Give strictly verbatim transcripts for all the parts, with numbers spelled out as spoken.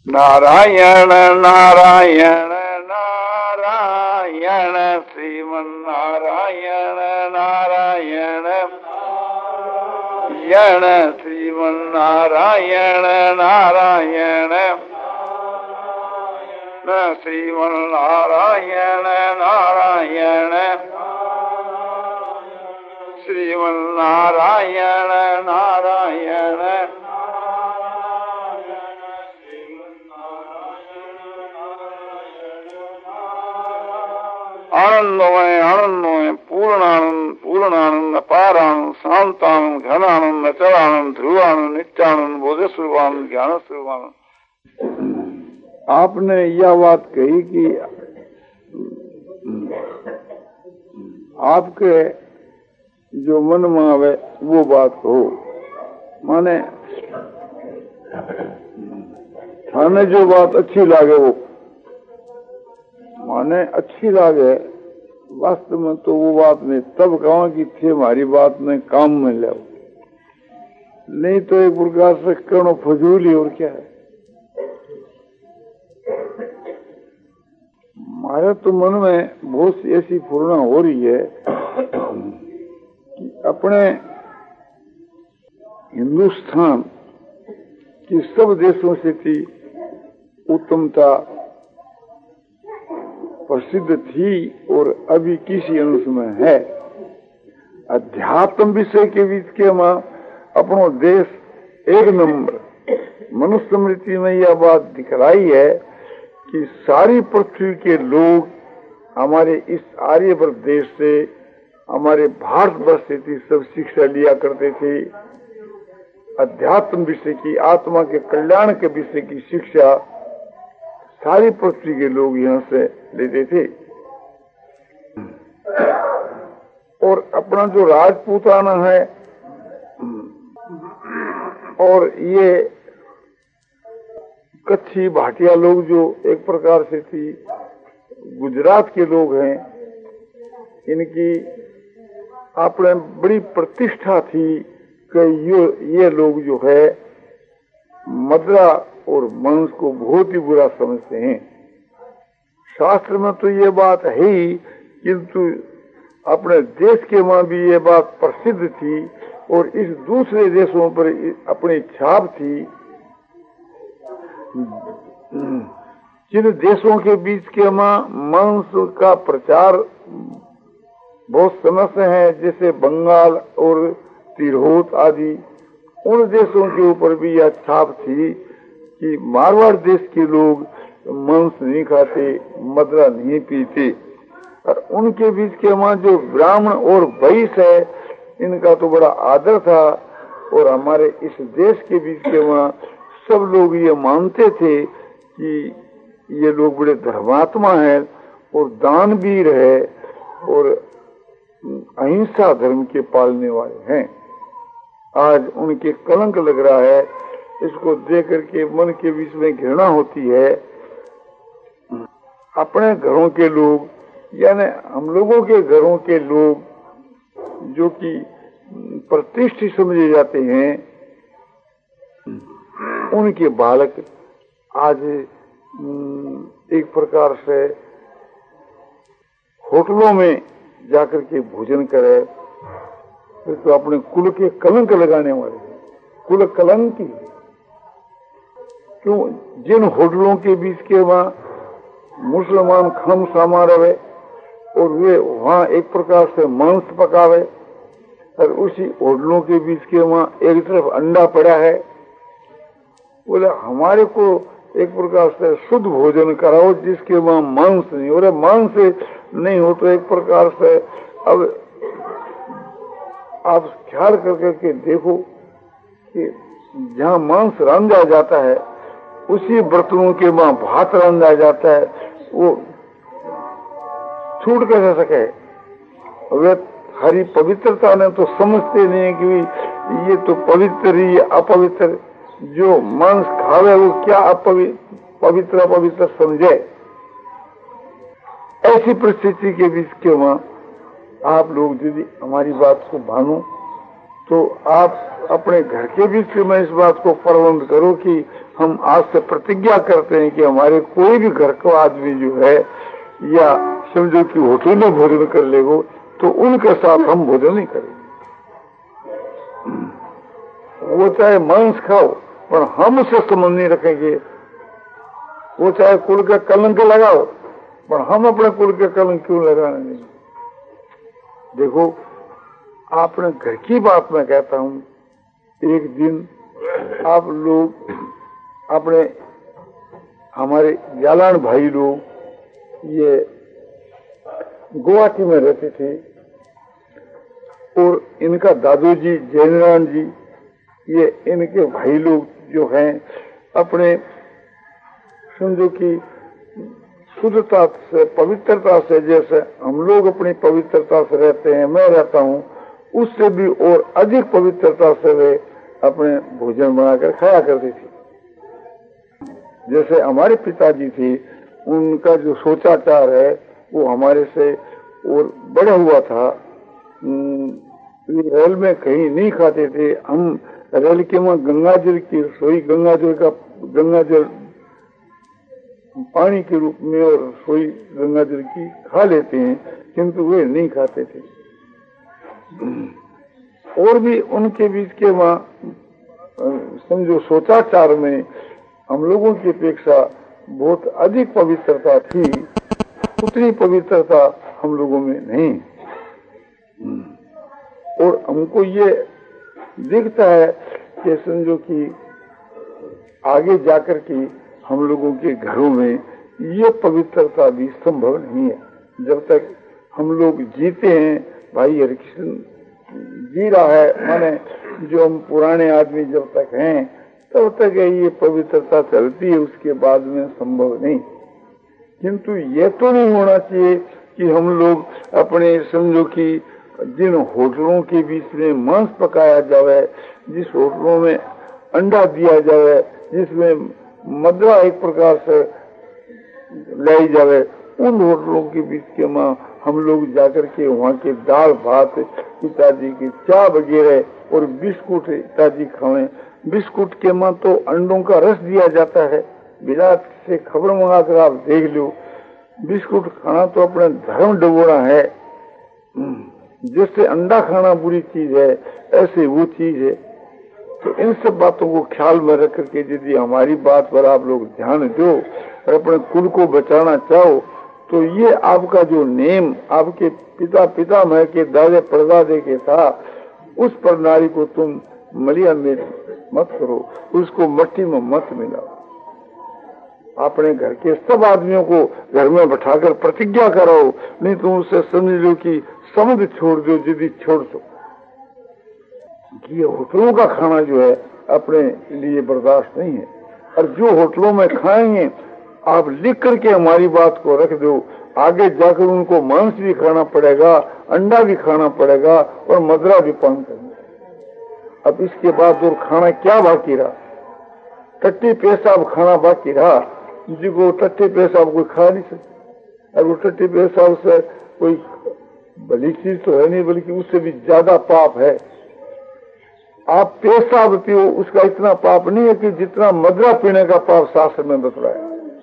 नारायण नारायण नारायण श्रीमन नारायण नारायण यण श्रीमन नारायण नारायण श्रीमन नारायण नारायण श्रीमन नारायण नारायण आनंदमय आनंदमय पूर्णानंद पूर्णानंद अपारानंद शांतानंद घनानंद अचलानंद ध्रुवानंद नित्यानंद बोधस्वरूपानंद ज्ञान स्वरूपानंद। आपने यह बात कही कि आपके जो मन में आवे वो बात हो, माने थाने जो बात अच्छी लागे वो माने अच्छी लागे, वास्तव में तो वो बात नहीं। तब कहा कि थे हमारी बात में काम में ले, नहीं तो एक प्रकार से करो फजूल ही। और क्या है, हमारे तो मन में बहुत सी ऐसी पूर्णा हो रही है कि अपने हिंदुस्तान की सब देशों से थी उत्तमता प्रसिद्ध थी और अभी किसी अंश में है। अध्यात्म विषय के बीच के मां अपनो देश एक नंबर। मनुस्मृति में यह बात दिखलाई है कि सारी पृथ्वी के लोग हमारे इस आर्यवर्त देश से, हमारे भारतवर्ष से थी सब शिक्षा लिया करते थे। अध्यात्म विषय की, आत्मा के कल्याण के विषय की शिक्षा सारी पृथ्वी के लोग यहाँ से लेते थे। और अपना जो राजपूताना है और ये कच्छी भाटिया लोग जो एक प्रकार से थी, गुजरात के लोग हैं, इनकी अपने बड़ी प्रतिष्ठा थी कि ये ये लोग जो है मदरा और मांस को बहुत ही बुरा समझते हैं। शास्त्र में तो ये बात है ही, किंतु अपने देश के मां भी ये बात प्रसिद्ध थी और इस दूसरे देशों पर अपनी छाप थी। जिन देशों के बीच के मां मांस का प्रचार बहुत समय से है, जैसे बंगाल और तिरहुत आदि, उन देशों के ऊपर भी यह छाप थी कि मारवाड़ देश के लोग मांस नहीं खाते, मदरा नहीं पीते। और उनके बीच के मां जो ब्राह्मण और वैश्य है, इनका तो बड़ा आदर था। और हमारे इस देश के बीच के मां सब लोग ये मानते थे कि ये लोग बड़े धर्मात्मा हैं और दानवीर है और अहिंसा धर्म के पालने वाले हैं। आज उनके कलंक लग रहा है, इसको देख करके मन के बीच में घृणा होती है। अपने घरों के लोग, यानी हम लोगों के घरों के लोग जो कि प्रतिष्ठित समझे जाते हैं, उनके बालक आज एक प्रकार से होटलों में जाकर के भोजन करे, तो अपने कुल के कलंक लगाने वाले, कुल कलंकी। क्यों? जिन होटलों के बीच के वहाँ मुसलमान खम सामा रहे और वे वहाँ एक प्रकार से मांस पकावे, और उसी होटलों के बीच के वहाँ एक तरफ अंडा पड़ा है, बोले हमारे को एक प्रकार से शुद्ध भोजन कराओ जिसके वहाँ मांस नहीं हो रहा। मांस नहीं हो तो एक प्रकार से अब आप ख्याल कर करके देखो कि जहाँ मांस रंधा जाता है उसी बर्तनों के वहाँ भात रंधा जाता है, वो छूट कैसे सके? वे हरी पवित्रता ने तो समझते नहीं कि ये तो पवित्र ही अपवित्र, जो मांस खावे वो क्या अपवित्र अपवित्र समझे। ऐसी परिस्थिति के बीच के वहाँ आप लोग यदि हमारी बात को मानो तो आप अपने घर के बीच में इस बात को प्रबंध करो कि हम आज से प्रतिज्ञा करते हैं कि हमारे कोई भी घर का आदमी जो है या समझो कि होटल में भोजन कर लेगो तो उनके साथ हम भोजन नहीं करेंगे। वो चाहे मांस खाओ पर हम उससे संबंध नहीं रखेंगे। वो चाहे कुल का कलंक लगाओ पर हम अपने कुल के कलंक क्यों लगाने नहीं। देखो, आपने घर की बात मैं कहता हूं, एक दिन आप लोग अपने हमारे जालान भाई लोग ये गुवाहाटी में रहते थे और इनका दादोजी जयनारायण जी, ये इनके भाई लोग जो हैं अपने समझो कि शुद्धता से पवित्रता से, जैसे हम लोग अपनी पवित्रता से रहते हैं, मैं रहता हूँ, उससे भी और अधिक पवित्रता से वे अपने भोजन बनाकर खाया करती थी। जैसे हमारे पिताजी थे, उनका जो सोचाचार है वो हमारे से और बड़ा हुआ था। रेल में कहीं नहीं खाते थे हम, रेल के वहां गंगाजल की रसोई, गंगाजल का गंगाजल पानी के रूप में और रसोई गंगाजल की खा लेते हैं, किंतु वे नहीं खाते थे। और भी उनके बीच के वहां समझो सोचाचार में हम लोगों की अपेक्षा बहुत अधिक पवित्रता थी, उतनी पवित्रता हम लोगों में नहीं। और हमको ये दिखता है कि समझो कि आगे जाकर के हम लोगों के घरों में ये पवित्रता भी संभव नहीं है। जब तक हम लोग जीते हैं, भाई हरिकृष्ण जी रहा है, माने जो हम पुराने आदमी जब तक हैं तब तक ये पवित्रता चलती है, उसके बाद में संभव नहीं। किंतु ये तो नहीं होना चाहिए कि हम लोग अपने समझो कि जिन होटलों के बीच में मांस पकाया जाए, जिस होटलों में अंडा दिया जाए, जिसमें मदरा एक प्रकार से लाई जाए, उन होटलों के बीच के मां हम लोग जाकर के वहाँ के दाल भात, पिताजी की चाय वगैरह और बिस्कुट पिताजी खाएं। बिस्कुट के मां तो अंडों का रस दिया जाता है। विराट से खबर मंगाकर आप देख लो, बिस्कुट खाना तो अपना धर्म डबोना है। जैसे अंडा खाना बुरी चीज है, ऐसे वो चीज है। तो इन सब बातों को ख्याल में रख करके यदि हमारी बात पर आप लोग ध्यान दो और अपने कुल को बचाना चाहो, तो ये आपका जो नेम आपके पिता पितामह के दादे परदादे के था, उस प्रणाली को तुम मलिया में मत करो, उसको मट्टी में मत मिलाओ। अपने घर के सब आदमियों को घर में बैठाकर प्रतिज्ञा कराओ, नहीं तो उससे समझ लो कि समझ छोड़ दो, यदि छोड़ दो। ये होटलों का खाना जो है अपने लिए बर्दाश्त नहीं है। और जो होटलों में खाएंगे आप लिख करके हमारी बात को रख दो, आगे जाकर उनको मांस भी खाना पड़ेगा, अंडा भी खाना पड़ेगा और मदरा भी पान करना। अब इसके बाद और खाना क्या बाकी रहा? टट्टी पेशाब खाना बाकी रहा, जिसको टट्टी पेशाब कोई खा नहीं सकता। अब वो टट्टी पेशाब से कोई भली चीज तो है नहीं, बल्कि उससे भी ज्यादा पाप है। आप पेशाब पियो, उसका इतना पाप नहीं है कि जितना मदरा पीने का पाप शास्त्र में बतलाया।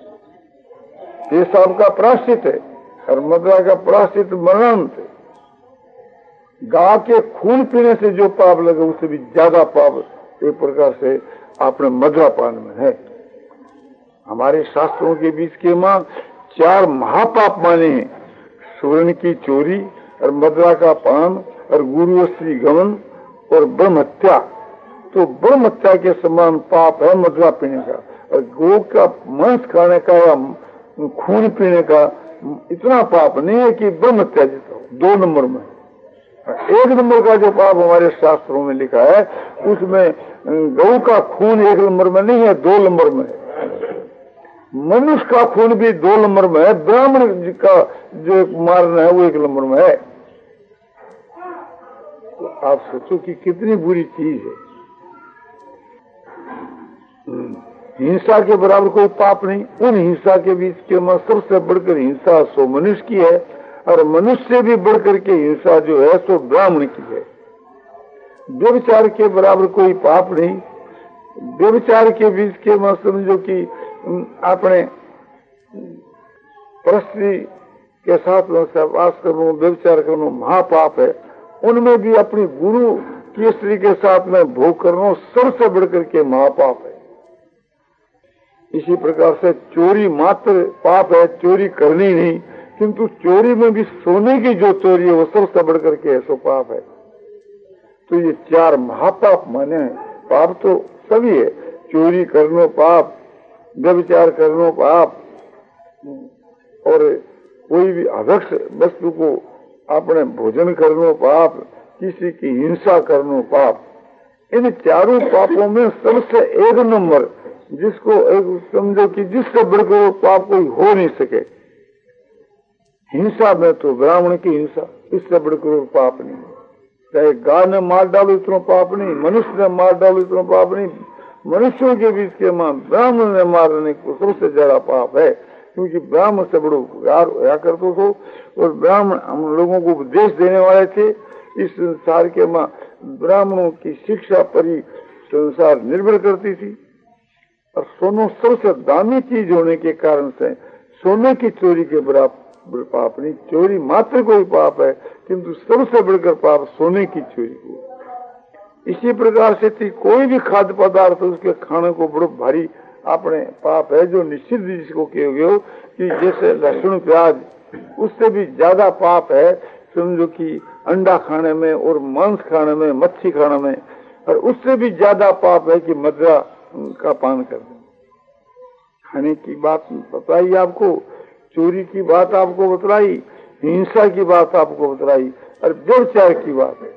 पेशाब का प्रायश्चित है और मदरा का प्रायश्चित मरण है। गाय के खून पीने से जो पाप लगे उससे भी ज्यादा पाप एक प्रकार से आपने मदरा पान में है। हमारे शास्त्रों के बीच के मां चार महापाप माने हैं: स्वर्ण की चोरी और मदरा का पान और गुरु स्त्री गमन और ब्रह्म हत्या। तो ब्रह्म हत्या के समान पाप है मदरा पीने का, और गौ का मांस खाने का या खून पीने का इतना पाप नहीं है कि ब्रह्म हत्या जितना हो। दो नंबर में एक नंबर का जो पाप हमारे शास्त्रों में लिखा है, उसमें गौ का खून एक नंबर में नहीं है, दो नंबर में है। मनुष्य का खून भी दो नंबर में है, ब्राह्मण का जो मारना है वो एक नंबर में है। तो आप सोचो कि कितनी बुरी चीज है। हिंसा के बराबर कोई पाप नहीं। उन हिंसा के बीच के में सबसे बढ़कर हिंसा सो मनुष्य की है, और मनुष्य से भी बढ़कर के हिंसा जो है सो ब्राह्मण की है। व्यभिचार के बराबर कोई पाप नहीं। व्यभिचार के बीच के में समझो कि आपने परस्त्री के साथ में सहवास करना, व्यभिचार करना महापाप है। उनमें भी अपनी गुरु की स्त्री के साथ में भोग करना सबसे बढ़कर के महापाप है। इसी प्रकार से चोरी मात्र पाप है, चोरी करनी नहीं, किंतु चोरी में भी सोने की जो चोरी है वो सबसे बढ़कर के ऐसा पाप है। तो ये चार महापाप माने हैं। पाप तो सभी है, चोरी करनो पाप, व्यभिचार करनो पाप, और कोई भी अभक्ष वस्तु को अपने भोजन करनो पाप, किसी की हिंसा करनो पाप। इन चारों पापों में सबसे एक नंबर जिसको एक समझो कि जिससे बढ़कर पाप कोई हो नहीं सके, हिंसा में तो ब्राह्मण की हिंसा, इससे बढ़कर पाप नहीं। चाहे गाय ने मार डालो इतना पाप नहीं, मनुष्य ने मार डालो इतना पाप नहीं, मनुष्यों के बीच के मां ब्राह्मण ने मारने को सबसे ज्यादा पाप है, क्योंकि ब्राह्मण से बड़ो प्यार होया करते थे और ब्राह्मण हम लोगों को उपदेश देने वाले थे। इस संसार के मां ब्राह्मणों की शिक्षा पर ही संसार निर्भर करती थी। और सोना सबसे दामी चीज होने के कारण से सोने की चोरी के बराबर पाप नहीं, चोरी मात्र कोई पाप है, किंतु सबसे बढ़कर पाप सोने की चोरी को। इसी प्रकार से थी कोई भी खाद्य पदार्थ उसके खाने को बड़ो भारी अपने पाप है, जो निश्चित जिसको कहे हो कि जैसे लहसुन प्याज, उससे भी ज्यादा पाप है समझो कि अंडा खाने में और मांस खाने में, मच्छी खाने में, और उससे भी ज्यादा पाप है कि मदिरा का पान कर दे। खाने की बात बताई आपको, चोरी की बात आपको बतलाई, हिंसा की बात आपको बतलाई, और व्यभिचार की बात है।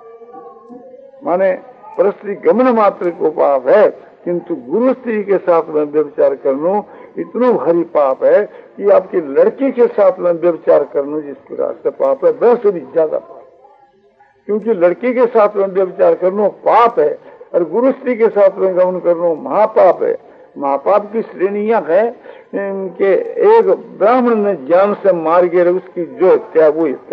माने परस्त्री गमन मात्र को पाप है, किंतु गुरु स्त्री के साथ में व्यभिचार करना इतना भारी पाप है कि आपकी लड़की के साथ में व्यभिचार करना जिसके रास्ते पाप है, वैसे भी ज्यादा पाप। क्योंकि लड़की के साथ में व्यभिचार करना पाप है और गुरु स्त्री के साथ में गमन करना महापाप है। महापाप की श्रेणियां है कि एक ब्राह्मण ने जान से मार के उसकी जो हत्या वो हत्या।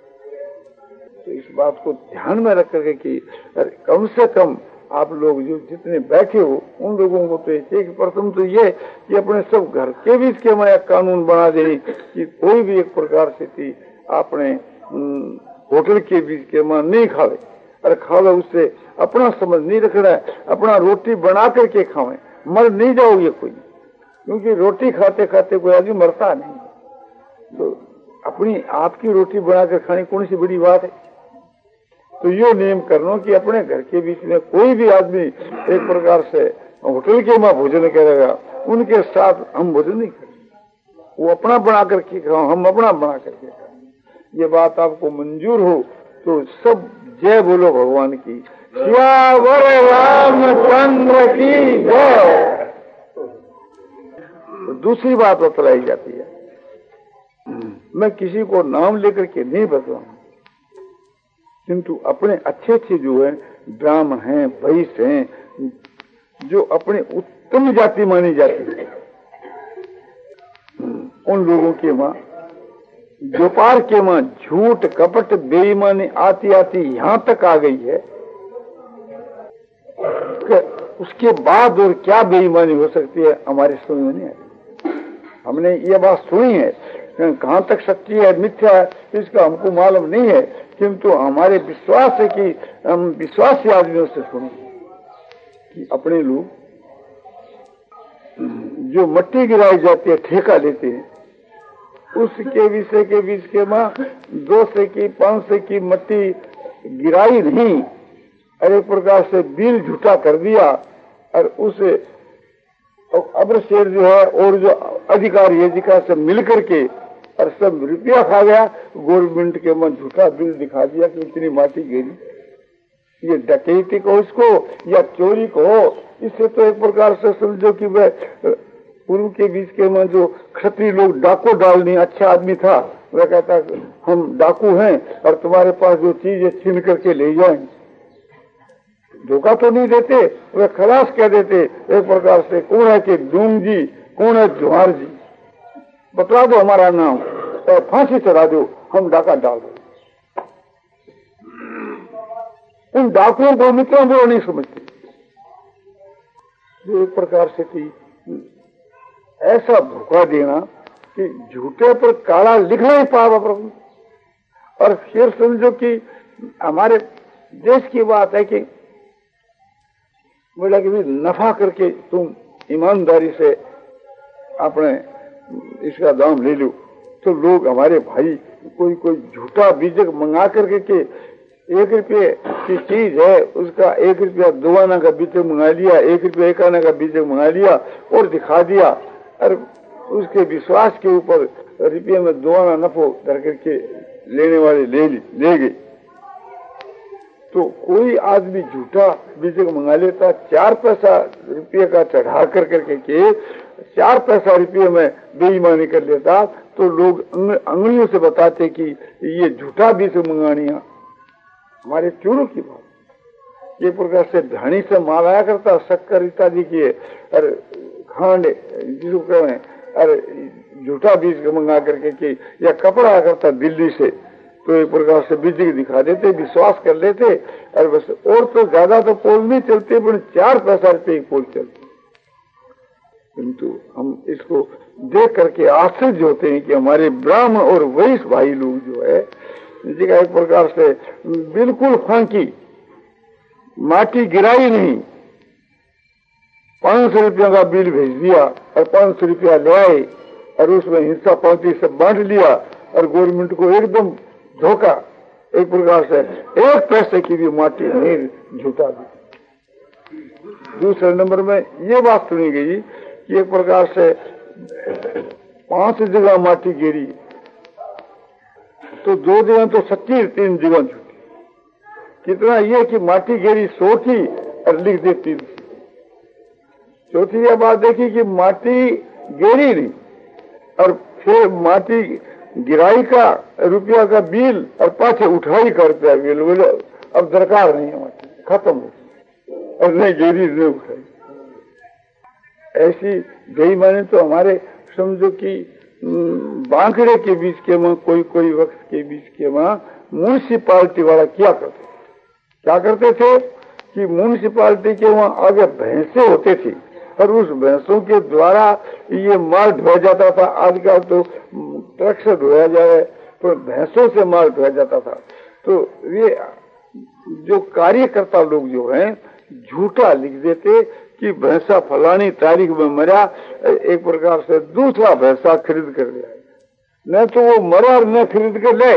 तो इस बात को ध्यान में रख करके कि कम से कम आप लोग जो जितने बैठे हो उन लोगों को तो एक प्रथम तो ये कि अपने सब घर के बीच के मैं कानून बना दे कि कोई भी एक प्रकार से थी आपने होटल के बीच के मां नहीं खावे, अरे खावे उससे अपना समझ नहीं रखना है, अपना रोटी बना करके खावे, मर नहीं जाओगे कोई, क्योंकि रोटी खाते खाते कोई आदमी मरता नहीं। तो अपनी आपकी रोटी बनाकर खाने कौन सी बड़ी बात है। तो ये नियम करना कि अपने घर के बीच में कोई भी आदमी एक प्रकार से होटल के मां भोजन करेगा, उनके साथ हम भोजन नहीं करेंगे, वो अपना बना करके खाओ, हम अपना बना करके खाओ। ये बात आपको मंजूर हो तो सब जय बोलो भगवान की, सियावर रामचंद्र की जय। दूसरी बात बतलाई जाती है, मैं किसी को नाम लेकर के नहीं बतलाऊंगा, किंतु अपने अच्छे अच्छे जो है ब्राह्मण हैं, वैश्य हैं, जो अपने उत्तम जाति मानी जाती है, उन लोगों के मां व्यापार के मां झूठ कपट बेईमानी आती आती यहां तक आ गई है। उसके बाद और क्या बेईमानी हो सकती है हमारे समझ में नहीं आती। हमने ये बात सुनी है, कहां तक सच्ची है मिथ्या है इसका हमको मालूम नहीं है, किंतु हमारे विश्वास है कि हम विश्वासी आदमियों से सुने कि अपने लोग जो मट्टी गिराई जाती है ठेका लेते हैं, उसके विषय के बीच के मां दो से की पांच से की मट्टी गिराई नहीं, और एक प्रकार से बिल झूठा कर दिया, और उसे अब्र शेर जो है और जो अधिकारी अधिकार से मिल करके और सब रुपया खा गया, गवर्नमेंट के मन झूठा बिल दिखा दिया कि इतनी माटी गिरी। ये डकैती को इसको या चोरी को, इससे तो एक प्रकार से समझो कि वह पूर्व के बीच के में जो क्षत्रिय लोग डाको डालनी, अच्छा आदमी था, वह कहता हम डाकू हैं और तुम्हारे पास जो चीज है छीन करके ले जाएंगे। धोखा तो नहीं देते, वे खलास कह देते एक प्रकार से, कौन है कि डूंग जी, कौन है जुहार जी, बतला दो हमारा नाम, तो फांसी चढ़ा दो, हम डाका डाल दो। उन डाकुओं को मित्रों को नहीं समझते, जो एक प्रकार से थी ऐसा धोखा देना कि झूठे पर काला लिखना ही पाप अपराध। और फिर समझो कि हमारे देश की बात है कि बोला कि भी नफा करके तुम ईमानदारी से अपने इसका दाम ले लो, तो लोग हमारे भाई कोई कोई झूठा बीजक मंगा करके के एक रुपये की चीज है उसका एक रुपया दो आना का बीजक मंगा लिया, एक रुपया एक आना का बीजक मंगा लिया और दिखा दिया, और उसके विश्वास के ऊपर रुपये में दो आना नफो धर करके लेने वाले ले ली ले गए। तो कोई आदमी झूठा बीजक मंगा लेता, चार पैसा रुपये का चढ़ा कर करके के चार पैसा रुपये में बेईमानी कर लेता, तो लोग अंगुलियों से बताते कि ये झूठा बीजक मंगानिया हमारे चोरों की बात। ये प्रकार से धानी से माल आया करता, शक्कर इत्यादि की, अरे खांड जिसको कहें, अरे झूठा बीज मंगा करके की, या कपड़ा आया करता दिल्ली से, तो एक प्रकार से बिजली दिखा देते, विश्वास कर लेते, और बस और तो ज्यादा तो पोल नहीं चलते, पर चार पैसा रुपये एक पोल चलते। किंतु हम इसको देख करके आश्चर्य होते हैं कि हमारे ब्राह्मण और वैश्य भाई लोग जो है जिसका एक प्रकार से बिल्कुल फांकी माटी गिराई नहीं, पांच सौ रुपया का बिल भेज दिया और पांच सौ रुपया ले आए और उसमें हिस्सा पांति से बांट लिया और गवर्नमेंट को एकदम धोखा, एक प्रकार से एक पैसे की भी माटी नहीं झूठा दी। दूसरे नंबर में ये बात सुनी गई कि एक प्रकार से पांच जगह माटी गिरी तो दो जगह तो सच्ची, तीन जगह झूठी। कितना ये कि माटी गिरी सौ की और लिख दे तीन। चौथी यह बात देखी कि माटी गिरी नहीं और फिर माटी गिराई का रुपया का बिल और पाछे उठाई का रुपया बिल, बोलो अब दरकार नहीं है, माटी खत्म हो और नहीं गिरी नहीं उठाई। ऐसी बेईमानी तो हमारे समझो कि बांकड़े के बीच के में कोई कोई वक्त के बीच के में म्यूनिसिपालिटी वाला क्या करते क्या करते थे कि म्यूनिसिपालिटी के वहां आगे भैंसे होते थे और उस भैंसों के द्वारा ये माल ढोया जाता था। आजकल तो ट्रक से ढोया जाए, तो भैंसों से माल ढोया जाता था। तो ये जो कार्यकर्ता लोग जो हैं झूठा लिख देते कि भैंसा फलानी तारीख में मरा, एक प्रकार से दूसरा भैंसा खरीद कर ले आए, न तो वो मरा और न खरीद कर ले।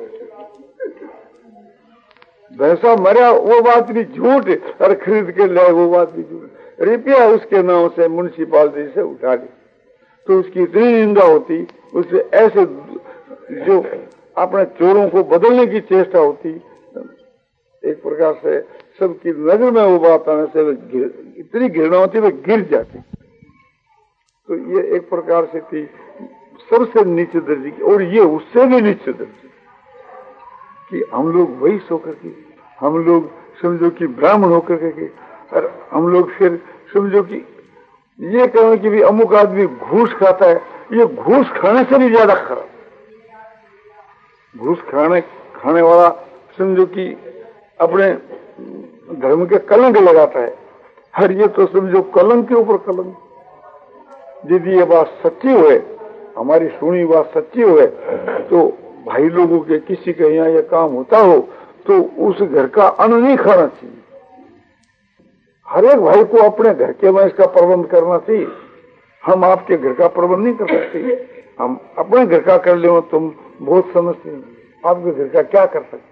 भैंसा मरा वो बात भी झूठ और खरीद के ले वो बात भी झूठ। रुपया उसके नाम से म्यूनिसिपालिटी से उठा ली तो उसकी इतनी निंदा होती, उससे ऐसे जो अपने चोरों को बदलने की चेष्टा होती, एक प्रकार से सबकी नजर में वो बात आने से इतनी घृणा होती वे गिर जाती। तो ये एक प्रकार से थी सबसे नीचे दर्जे की, और ये उससे भी नीचे दर्जे कि हम लोग वही होकर के, हम लोग समझो कि ब्राह्मण होकर के, और हम लोग फिर समझो कि ये कहें कि भी अमुक आदमी घूस खाता है, ये घूस खाने से भी ज्यादा खराब। घूस खाने खाने वाला समझो कि अपने धर्म के कलंक लगाता है, हर ये तो समझो कलंक के ऊपर कलंक। यदि ये बात सच्ची हुए, हमारी सुनी बात सच्ची हुए, तो भाई लोगों के किसी के यहाँ ये काम होता हो तो उस घर का अन्न नहीं खाना चाहिए। हर एक भाई को अपने घर के में इसका प्रबंध करना चाहिए। हम आपके घर का प्रबंध नहीं कर सकते, हम अपने घर का कर ले, तुम बहुत समझते हैं, आपके घर का क्या कर सकते।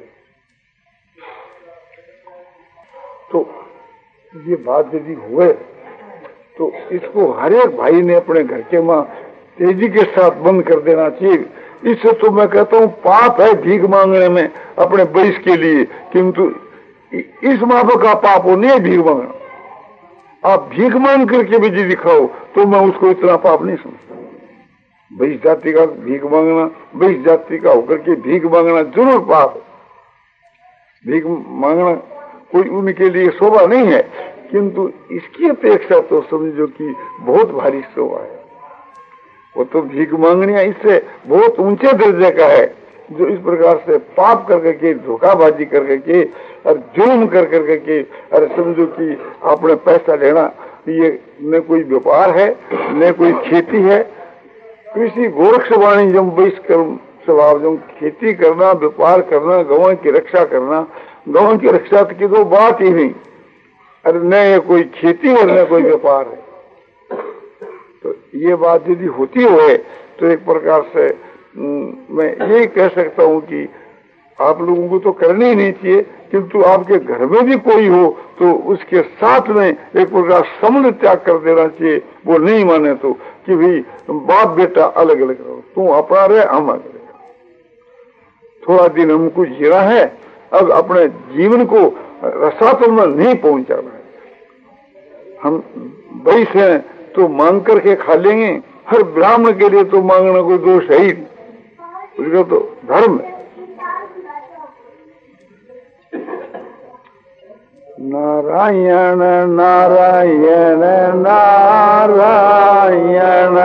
तो ये बात यदि हुए तो इसको हर एक भाई ने अपने घर के माँ तेजी के साथ बंद कर देना चाहिए। इससे तो मैं कहता हूँ पाप है भीख मांगने में अपने वैश्य के लिए, किंतु इस मापक का पाप हो नहीं है भीख मांगना। आप भीख मांग करके भी यदि खाओ तो मैं उसको इतना पाप नहीं समझता। वैश्य जाति का भीख मांगना, वैश्य जाति का होकर के भीख मांगना जरूर पाप है। भीख मांगना कोई उनके लिए शोभा नहीं है, किंतु इसकी अपेक्षा तो समझो कि बहुत भारी शोभा है। वो तो भीख मांगनिया इससे बहुत ऊंचे दर्जे का है, जो इस प्रकार से पाप कर करके, धोखाबाजी कर करके और जुर्म कर करके और समझो कि आपने पैसा लेना ये न कोई व्यापार है न कोई खेती है। कृषि गोरक्ष वाणिज्यम वैश्कर्म स्वभावजम, खेती करना, व्यापार करना, गौं की रक्षा करना, गौं की रक्षा की तो बात ही नहीं। अरे न ये कोई खेती है न कोई व्यापार है। तो ये बात यदि होती हो तो एक प्रकार से मैं यही कह सकता हूँ कि आप लोगों को तो करनी ही नहीं चाहिए, किंतु आपके घर में भी कोई हो तो उसके साथ में एक प्रकार समूल त्याग कर देना चाहिए। वो नहीं माने तो कि भाई बाप बेटा अलग अलग रहो, तू अपना रहे हम अलग रहे। थोड़ा दिन हमको जीना है, अब अपने जीवन को रसातल में नहीं पहुंचाना है। हम बैस हैं तो मांग करके खा लेंगे, हर ब्राह्मण के लिए तो मांगना कोई दोष है ही नहीं, उसका तो धर्म है। नारायण नारायण नारायण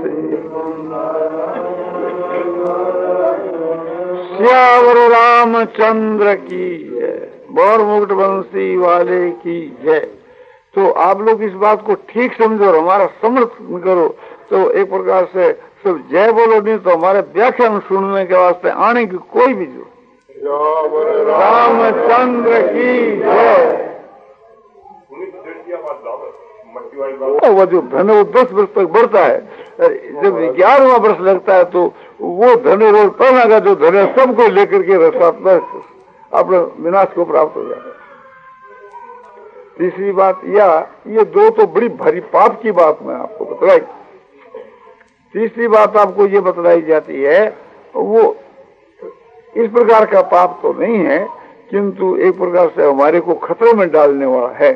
श्यावर रामचंद्र की जय, बौर मुकुट बंसी वाले की जय। तो आप लोग इस बात को ठीक समझो और हमारा समर्थन करो। तो एक प्रकार से सब जय बोलो, नहीं तो हमारे व्याख्यान सुनने के वास्ते आने की कोई भी जो रामचंद्र की जय। वो जो धन वो दस वर्ष तक बढ़ता है, जब ग्यारहवां वर्ष लगता है तो वो धन रोज पहना का जो धन है सबको लेकर के रसात्मा अपने विनाश को प्राप्त हो जाता है। तीसरी बात या ये दो तो बड़ी भारी पाप की बात मैं आपको बतलाई। तीसरी बात आपको ये बतलाई जाती है, वो इस प्रकार का पाप तो नहीं है, किंतु एक प्रकार से हमारे को खतरे में डालने वाला है।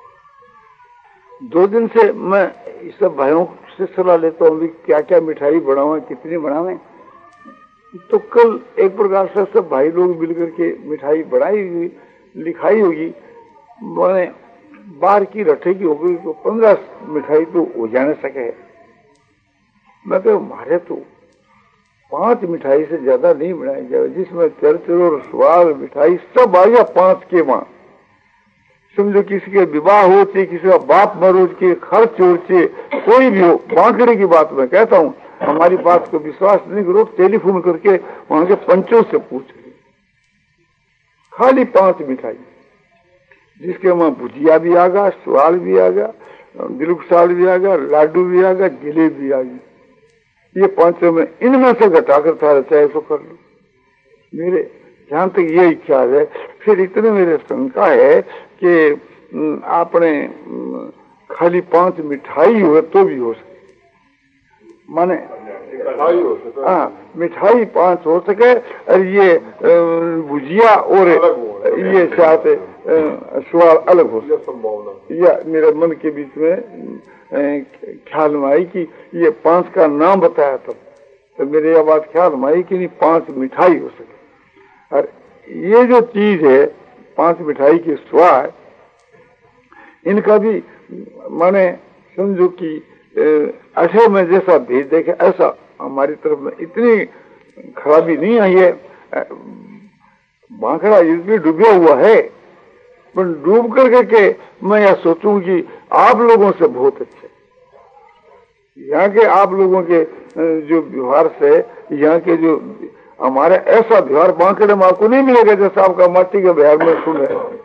दो दिन से मैं इस सब भाइयों से सलाह लेता हूँ क्या क्या मिठाई बनावे, कितनी बनावे। तो कल एक प्रकार से सब भाई लोग मिलकर के मिठाई बनाई हुई लिखाई होगी, मैंने बार की रटे की हो गई तो पंद्रह मिठाई तो हो जाने सके। मैं तो मारे तो पांच मिठाई से ज्यादा नहीं बनाई जाए, जिसमें चरचर और स्वाद मिठाई सब आ गया पांच के वहां। समझो किसी के विवाह हो चाहे किसी का बाप मरो के खर्च हो चाहे कोई भी हो, बांकड़े की बात मैं कहता हूँ। हमारी बात को विश्वास नहीं करो, टेलीफोन करके वहां के पंचों से पूछ ली, खाली पांच मिठाई, जिसके वहां भुजिया भी आ गया, स्वाल भी आ गया, दिलुकसाल भी आ गया, लाडू भी आ गया, जलेबी भी आ गई। ये पांचों में इनमें से घटाकर था चाहे तो कर लो। मेरे जहां तक यही ख्याल है। फिर इतने मेरे शंका है कि आपने खाली पांच मिठाई हो तो भी हो सके, माने हाँ मिठाई पांच हो सके, और ये भुजिया और ये साथ स्वाल अलग हो सके। या मेरे मन के बीच में ख्याल में आई कि ये पांच का नाम बताया तब तो मेरे यह बात ख्याल में आई कि नहीं पांच मिठाई हो सके। और ये जो चीज है पांच मिठाई की स्वाद, इनका भी माने समझो कि अठे में जैसा भेज देखे ऐसा हमारी तरफ में इतनी खराबी नहीं आई है। बांकड़ा इसमें डूबा हुआ है, पर डूब करके के मैं यह सोचूं कि आप लोगों से बहुत अच्छे, यहाँ के आप लोगों के जो व्यवहार से, यहाँ के जो हमारे ऐसा व्यवहार बांकड़े में आपको नहीं मिलेगा जैसा आपका माटी के बिहार में सुने।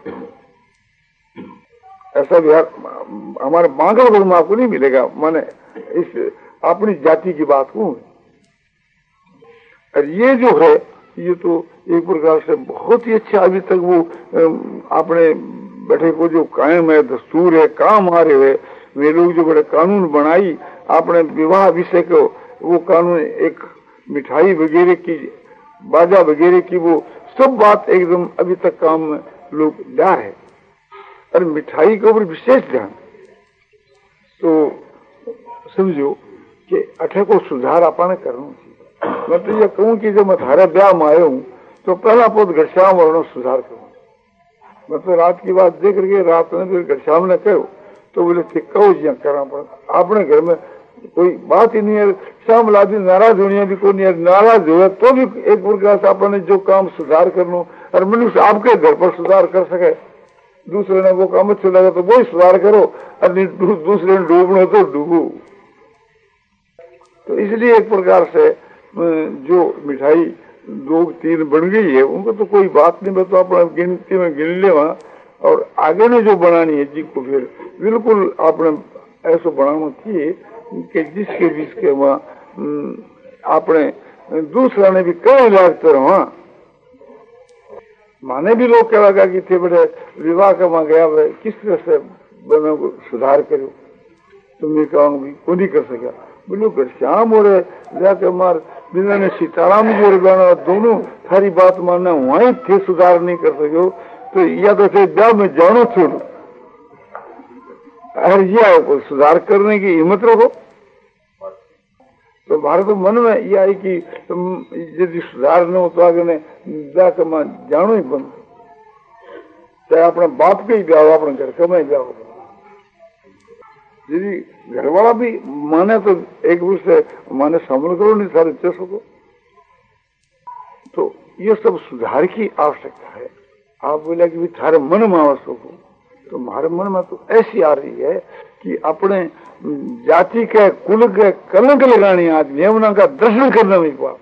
ऐसा व्यवहार हमारे बांकड़ में आपको नहीं मिलेगा, माने इस अपनी जाति की बात को। और ये जो है ये तो एक प्रकार से बहुत ही अच्छा, अभी तक वो अपने बैठे को जो कायम है, दस्तूर है, काम आ रहे है, वे लोग जो बड़े कानून बनाई अपने विवाह विषय को, वो कानून एक मिठाई वगैरह की, बाजा वगैरह की, वो सब बात एकदम अभी तक काम में लोग ला है। और मिठाई के ऊपर विशेष ध्यान। तो समझो कि अठे को सुधार अपन करना चाहिए। मैं तो ये कहूँ कि जब मैं थारे ब्याह में आया हूँ तो पहला पौध घरश्याम और सुधार करूँ। मैं तो रात की बात देख करके रात में फिर घरश्याम ने कहो तो बोले ठीक कहो जी करना पड़ा। अपने घर में कोई बात ही नहीं है, शाम लादी नाराज होनी भी कोई नहीं है, नाराज हो तो भी एक प्रकार से अपने जो काम सुधार करना और मनुष्य आपके घर पर सुधार कर सके, दूसरे ने वो काम अच्छा लगा तो वो सुधार करो, और दूसरे ने डूबना तो डूबो। तो इसलिए एक प्रकार से जो मिठाई दो तीन बन गई है उनको तो कोई बात नहीं, बस तो अपना गिनती में गिन ले वहां, और आगे ने जो बनानी है जी को फिर बिल्कुल आपने ऐसा बनाना चाहिए कि जिसके बीच के वहां आपने दूसरा ने भी कई लागते रहो। माने भी लोग कह लगा कि थे बड़े विवाह का वहां गया भाई किस तरह से बनो को सुधार करो, तुम्हें कहूँ भी को नहीं कर सका, बोलो कर श्याम हो रहे जाके मार बिना ने सीताराम जी और गाना दोनों सारी बात मानना वहीं थे, सुधार नहीं कर सको तो या तो थे जा मैं जानो छोड़ू, अरे ये सुधार करने की हिम्मत रखो। तो हमारे तो मन में यह आई कि तुम यदि सुधार न हो तो आगे ने जाकर मैं जानो ही बंद, चाहे अपने बाप के ही ब्याह अपने घर का मैं ब्याह, यदि घर वाला भी माने तो एक दूसरे माने शामिल करो नहीं सारे चल सको। तो ये सब सुधार की आवश्यकता है। आप बोले कि थारे मन में आवश्यक हो, तो हमारे मन में तो ऐसी आ रही है कि अपने जाति के कुल के कलंक लगानी आदमी है, उनका दर्शन करना नहीं पाओ,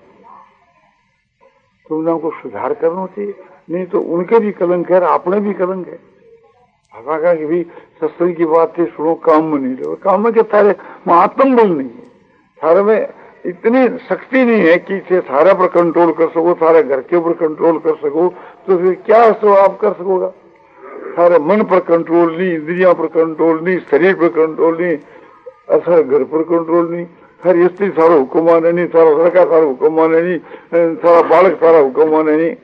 तो उनको सुधार करना चाहिए, नहीं तो उनके भी कलंक है, अपने भी कलंक है। बाबा का कि भी सत्संग की बात थी सुनो, काम में नहीं लो, काम में क्या थारे में आत्मबल नहीं है, थारे में इतनी शक्ति नहीं है कि इसे सारे पर कंट्रोल कर सको, सारे घर के ऊपर कंट्रोल कर सको, तो फिर क्या सो आप कर सकोगा? सारे मन पर कंट्रोल नहीं, इंद्रियों पर कंट्रोल नहीं, शरीर पर कंट्रोल नहीं, सारे घर पर कंट्रोल नहीं, सारी स्त्री सारा हुक्म माने नहीं, सारा लड़का सारा हुक्म माने नहीं, सारा बालक सारा हुक्म माने नहीं।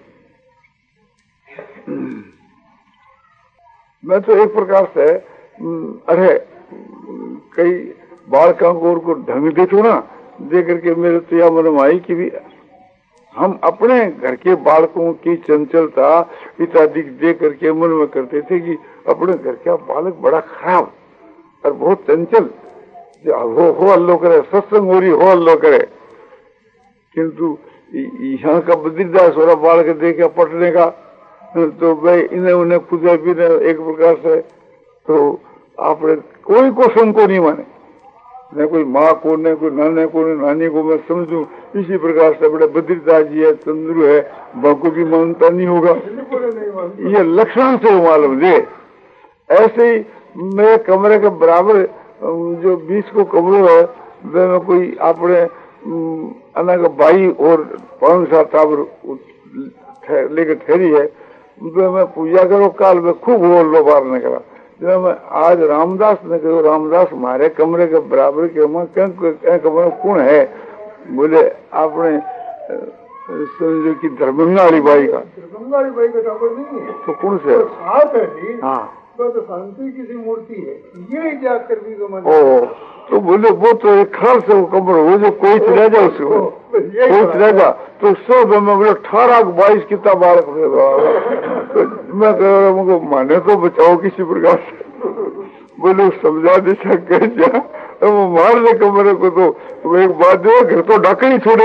मैं तो एक प्रकार से अरे कई बालकों को ढंग देते ना, दे करके मेरे तो यह मन में आई कि भी हम अपने घर के बालकों की चंचलता इत्यादि दे करके मन में करते थे कि अपने घर का बालक बड़ा खराब और बहुत चंचल, हो हो अल्लो करे, सत्संग हो रही हो अल्लो करे, किंतु यहाँ का बद्रीदास वाला बालक देखे पटने का तो भाई इन्हें उन्हें खुदा भी एक प्रकार से, तो आपने कोई को संको नहीं माने, न कोई माँ को, न कोई नाने को, न नानी को मैं समझू। इसी प्रकार से बड़े बद्रीदास जी है, चंद्रू है, बाको भी मानता नहीं होगा, ये लक्षण से मालूम दे। ऐसे ही मेरे कमरे के बराबर जो बीच को कमरों है वे में कोई अपने अना भाई और पांच सात टावर लेकर ठहरी है, मैं पूजा करो, काल में खूब बोल लो बार न करा। जब मैं आज रामदास ने कहो, रामदास हमारे कमरे के बराबर के कमरे कौन है? बोले आपने समझो कि धर्मंगा वाली बाई का, धर्मंगा बाई का टावर नहीं है तो कौन से साथ है? हाँ तो शांति की सी मूर्ति है, ये जाकर भी ओ, तो बोले वो तो एक खाल से वो कमरा वो जो कोई चला जा उसको कोई चला जा तो सौ में बोले अठारह बाईस कितना बालक तो मैं कह रहा हूँ माने तो बचाओ किसी प्रकार से। बोले समझा दिशा कह जा, वो मार दे कमरे को, तो एक बात जो घर तो डाकनी छोड़े,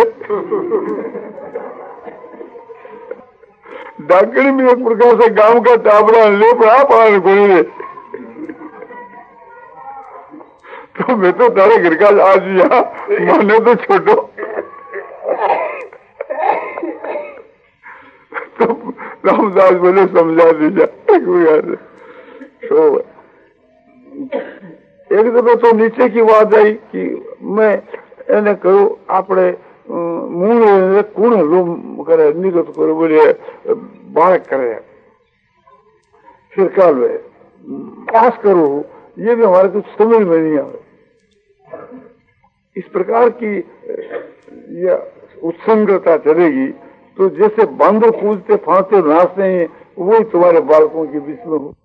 डाकनी में एक प्रकार से गांव का टाबरा ले पड़ा पान गोली ले, तो मैं तो तारे घर का आज यहाँ माने तो छोड़ो। तो रामदास बोले समझा दीजा। तो एक दफे तो नीचे की बात आई कि मैं એને કહ્યું આપણે મૂળ કોણ રૂમ કરે નિગત કરો બોલે બાળક કરે फिर काल में पास करो, ये भी हमारे कुछ समझ में नहीं आए। इस प्रकार की यह उत्संगता चलेगी तो जैसे बांदर कूदते फांते नाचते हैं वही तुम्हारे बालकों के बीच में हो।